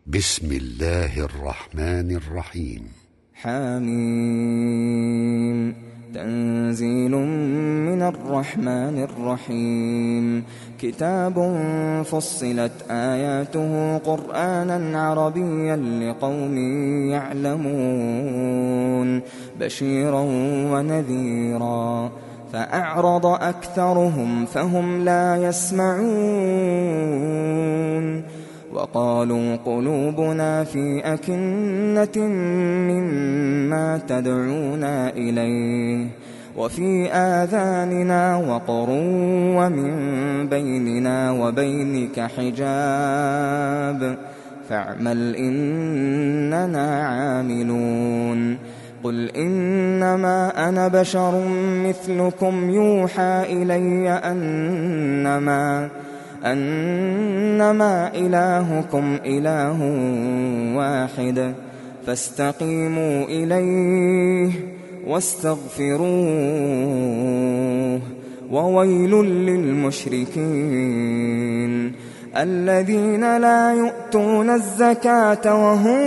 بسم الله الرحمن الرحيم. حميم. تنزيل من الرحمن الرحيم. كتاب فصلت آياته قرآنا عربيا لقوم يعلمون بشيرا ونذيرا فأعرض أكثرهم فهم لا يسمعون وقالوا قلوبنا في أكنة مما تدعونا إليه وفي آذاننا وقر ومن بيننا وبينك حجاب فاعمل إننا عاملون. قل إنما أنا بشر مثلكم يوحى إلي أنما إلهكم إله واحد فاستقيموا إليه واستغفروه وويل للمشركين الذين لا يؤتون الزكاة وهم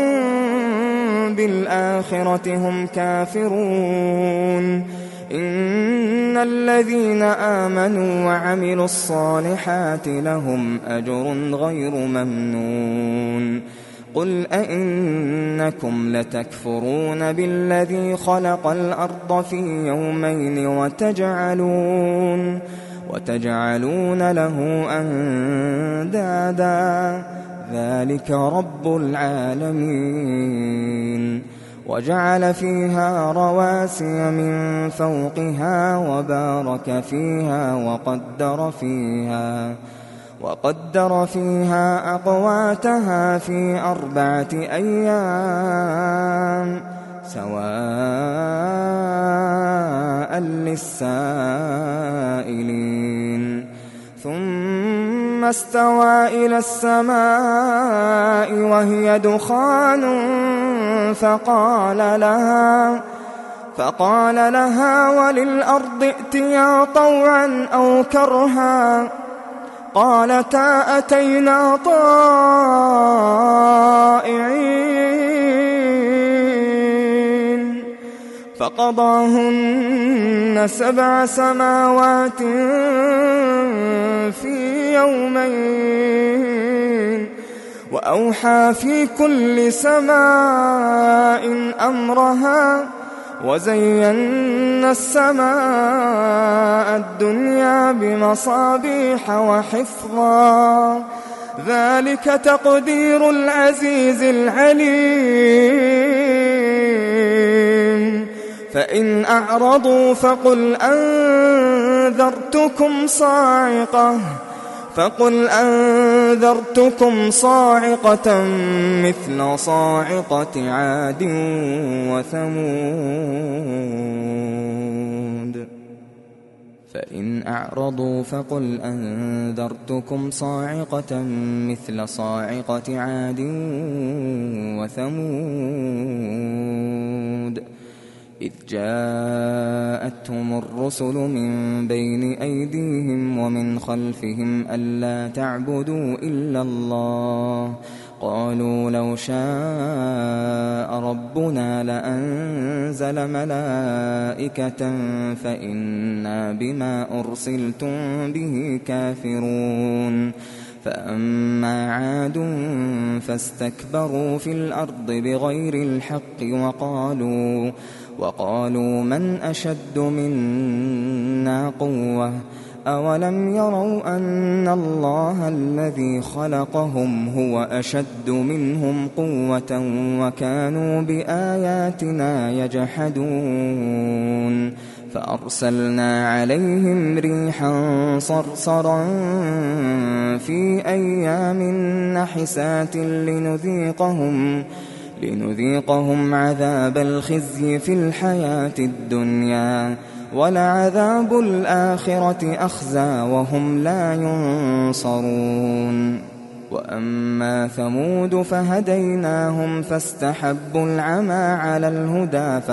بالآخرة هم كافرون. إن الذين آمنوا وعملوا الصالحات لهم أجر غير ممنون. قل أئنكم لتكفرون بالذي خلق الأرض في يومين وتجعلون له أندادا ذلك رب العالمين. وجعل فيها رواسي من فوقها وبارك فيها وقدر فيها أقواتها في 4 أيام سواء للسائلين. ثم استوى إلى السماء وهي دخان فقال لها وللأرض ائتيا طوعا أو كرها قالتا أتينا طائعين. فقضاهن 7 سماوات في يومين وأوحى في كل سماء أمرها وزينا السماء الدنيا بمصابيح وحفظا ذلك تقدير العزيز العليم. فإن أعرضوا فقل أنذرتكم صاعقة مثل صاعقة عاد وثمود. فإن أعرضوا فقل أنذرتكم صاعقة مثل صاعقة عاد وثمود إذ جاءتهم الرسل من بين أيديهم ومن خلفهم ألا تعبدوا إلا الله قالوا لو شاء ربنا لأنزل ملائكة فإنا بما أرسلتم به كافرون. فأما عاد فاستكبروا في الأرض بغير الحق وقالوا من أشد منا قوة أولم يروا أن الله الذي خلقهم هو أشد منهم قوة وكانوا بآياتنا يجحدون. فأرسلنا عليهم ريحا صرصرا في أيام نحسات لنذيقهم عذاب الخزي في الحياة الدنيا ولعذاب الآخرة أخزى وهم لا ينصرون. وأما ثمود فهديناهم فاستحبوا العمى على الهدى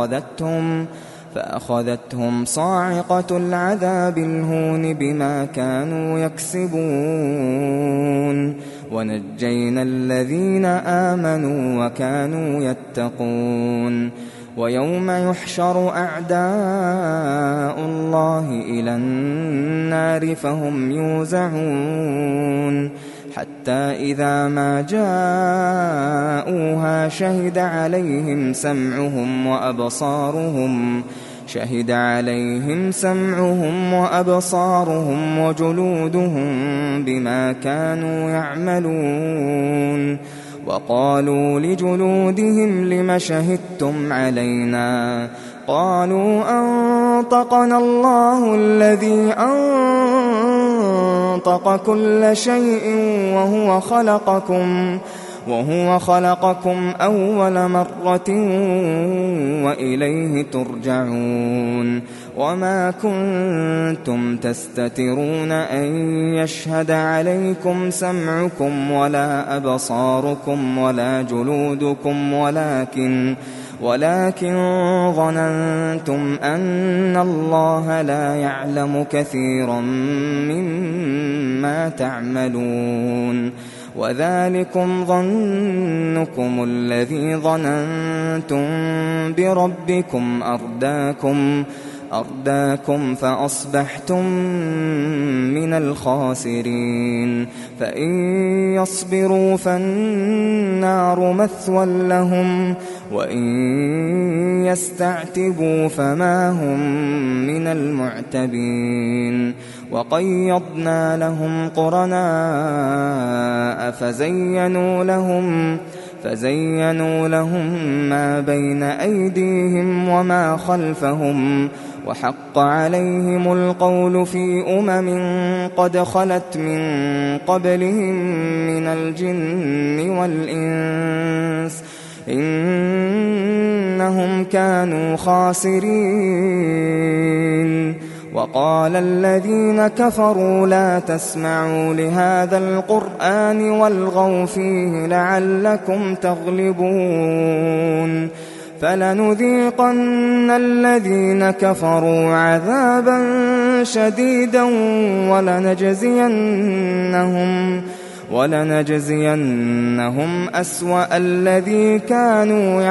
فأخذتهم صاعقة العذاب الهون بما كانوا يكسبون ونجينا الذين آمنوا وكانوا يتقون ويوم يحشر أعداء الله إلى النار فهم يوزعون حتى إذا ما جاءوها شهد عليهم سمعهم وأبصارهم وجلودهم بما كانوا يعملون وقالوا لجلودهم لم شهدتم علينا قالوا أنطقنا الله الذي أنطق كل شيء وهو خلقكم أول مرة وإليه ترجعون وما كنتم تستترون أن يشهد عليكم سمعكم ولا أبصاركم ولا جلودكم ولكن ظننتم أن الله لا يعلم كثيرا مما تعملون وذلكم ظنكم الذي ظننتم بربكم أرداكم فأصبحتم من الخاسرين فإن يصبروا فالنار مثوى لهم وإن يستعتبوا فما هم من المعتبين وقيضنا لهم قرناء فزينوا لهم ما بين أيديهم وما خلفهم وحق عليهم القول في قد خلت من قبلهم من الجن والإنس إنهم كانوا خاسرين وقال الذين كفروا لا تسمعوا لهذا القرآن والغوا فيه لعلكم تغلبون فلنذيقن الذين كفروا عذابا شديدا ولنجزينهم أسوأ الذي كانوا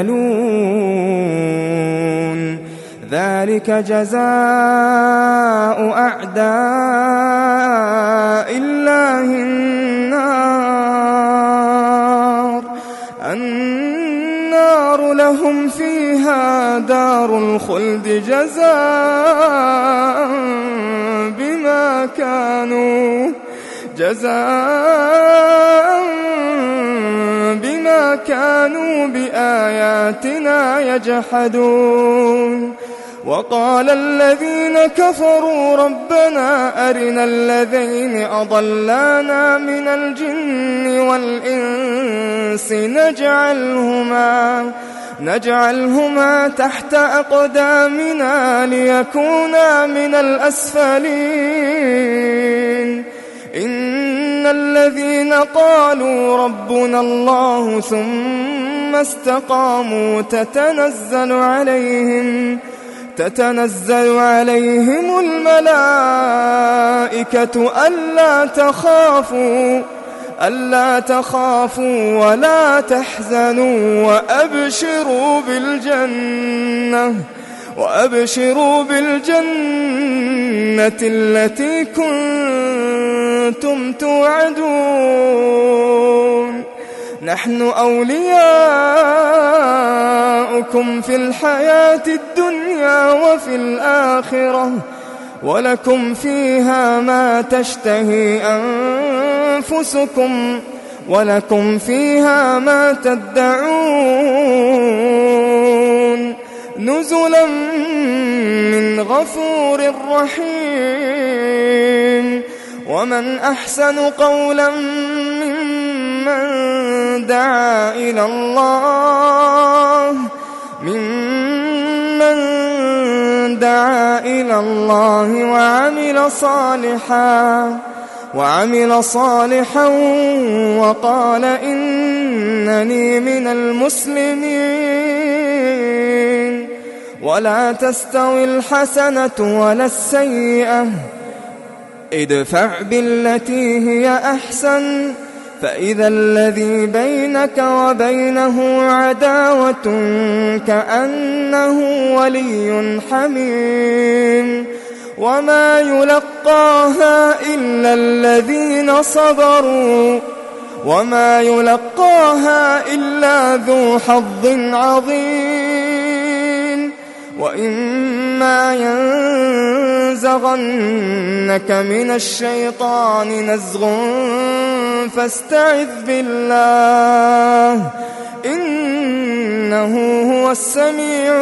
يعملون ذلك جزاء أعداء الله النار لهم فيها دار الخلد جزاء بما كانوا بآياتنا يجحدون وقال الذين كفروا ربنا أرنا الذين أضلانا من الجن والإنس نجعلهما تحت أقدامنا ليكونا من الأسفلين إن الذين قالوا ربنا الله ثم استقاموا تتنزل عليهم الملائكة ألا تخافوا ولا تحزنوا وأبشروا بالجنة التي كنتم توعدون نحن أولياؤكم في الحياة الدنيا وفي الآخرة ولكم فيها ما تشتهي أنفسكم ولكم فيها ما تدعون نزلا من غفور رحيم ومن أحسن قولا ممن دعا إلى الله وعمل صالحا وقال إنني من المسلمين ولا تستوي الحسنة ولا السيئة ادفع بالتي هي أحسن فإذا الذي بينك وبينه عداوة كأنه ولي حميم وما يلقاها إلا الذين صبروا وما يلقاها إلا ذو حظ عظيم وإما ينزغنك من الشيطان نزغ فاستعذ بالله إنه هو السميع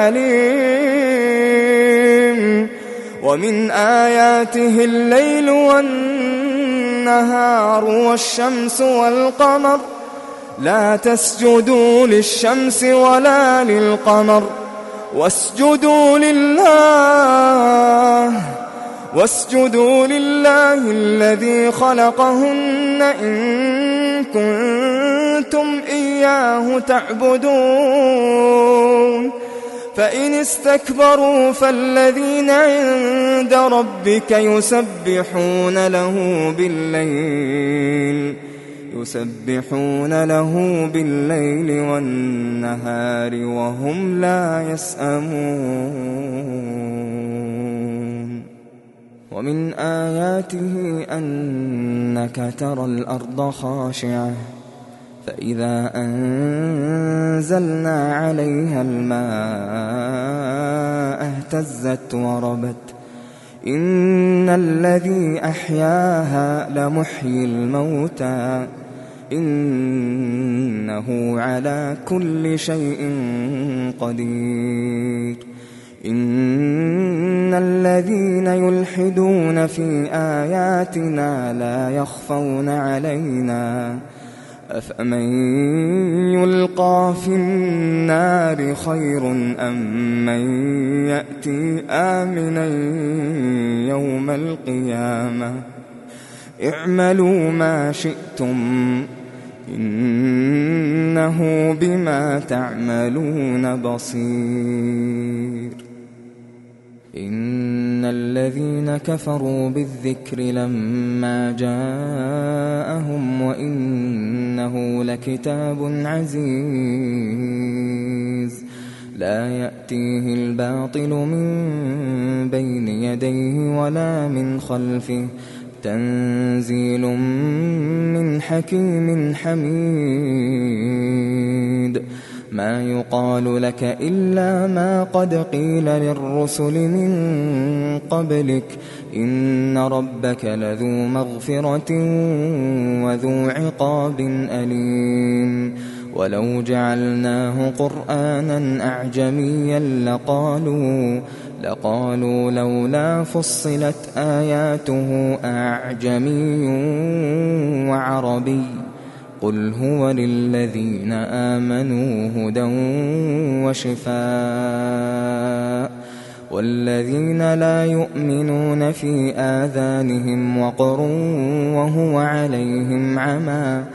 العليم ومن آياته الليل والنهار والشمس والقمر لا تسجدوا للشمس ولا للقمر واسجدوا لله الذي خلقهن إن كنتم إياه تعبدون فإن استكبروا فالذين عند ربك يسبحون له بالليل والنهار وهم لا يسأمون ومن آياته أنك ترى الأرض خاشعة فإذا أنزلنا عليها الماء اهتزت وربت إن الذي أحياها لمحيي الموتى إنه على كل شيء قدير إن الذين يلحدون في آياتنا لا يخفون علينا أفمن يلقى في النار خير أم من يأتي آمنا يوم القيامة اعملوا ما شئتم إنه بما تعملون بصير إن الذين كفروا بالذكر لما جاءهم وإنه لكتاب عزيز لا يأتيه الباطل من بين يديه ولا من خلفه تنزيل من حكيم حميد ما يقال لك إلا ما قد قيل للرسل من قبلك إن ربك لذو مغفرة وذو عقاب أليم ولو جعلناه قرآنا أعجميا لقالوا لولا فصلت آياته أعجمي وعربي قل هو للذين آمنوا هدى وشفاء والذين لا يؤمنون في آذانهم وقر وهو عليهم عمى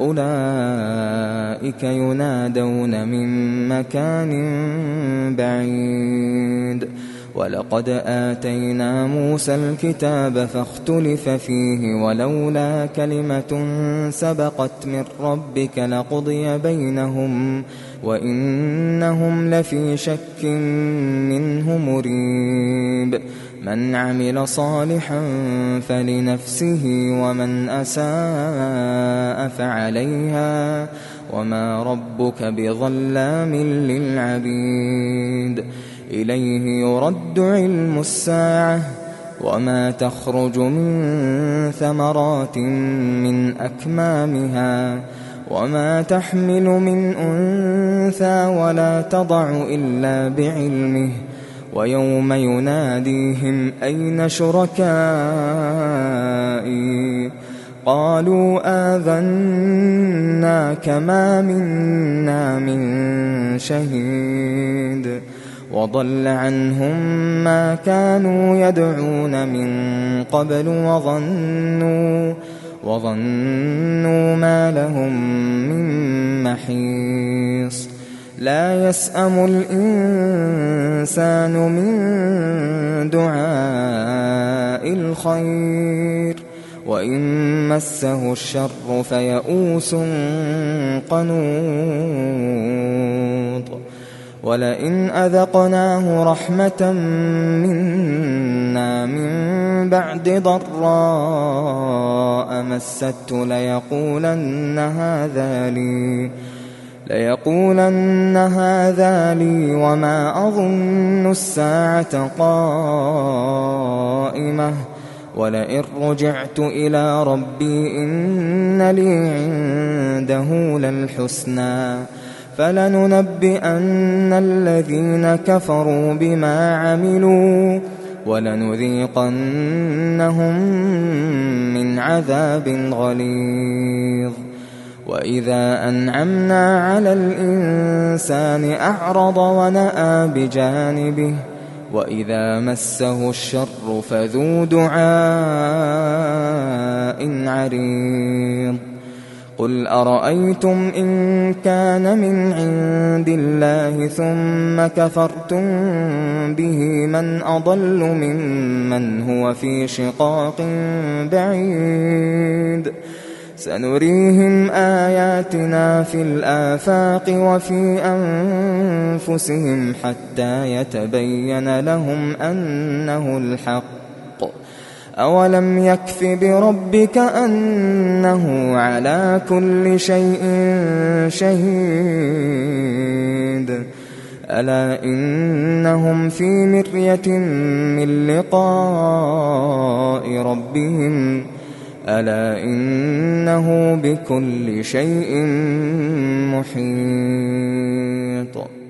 أولئك ينادون من مكان بعيد ولقد آتينا موسى الكتاب فاختلف فيه ولولا كلمة سبقت من ربك لقضي بينهم وإنهم لفي شك منه مريب من عمل صالحا فلنفسه ومن أساء فعليها وما ربك بظلام للعبيد إليه يرد علم الساعة وما تخرج من ثمرات من أكمامها وما تحمل من أنثى ولا تضع إلا بعلمه ويوم يناديهم أين شركائي قالوا آذناك ما منا من شهيد وضل عنهم ما كانوا يدعون من قبل وظنوا ما لهم من محيص لا يسأم الإنسان من دعاء الخير وإن مسه الشر فيئوس قنوط ولئن أذقناه رحمة منا من بعد ضراء مسته ليقولن هذا لي وما أظن الساعة قائمة ولئن رجعت إلى ربي إن لي عنده للحسنى فلننبئن الذين كفروا بما عملوا ولنذيقنهم من عذاب غليظ وإذا أنعمنا على الإنسان أعرض ونأى بجانبه وإذا مسه الشر فذو دعاء عريض قل أرأيتم إن كان من عند الله ثم كفرتم به من أضل ممن هو في شقاق بعيد سنريهم آياتنا في الآفاق وفي أنفسهم حتى يتبين لهم أنه الحق أولم يكف بربك أنه على كل شيء شهيد ألا إنهم في مرية من لقاء ربهم ألا إنه بكل شيء محيط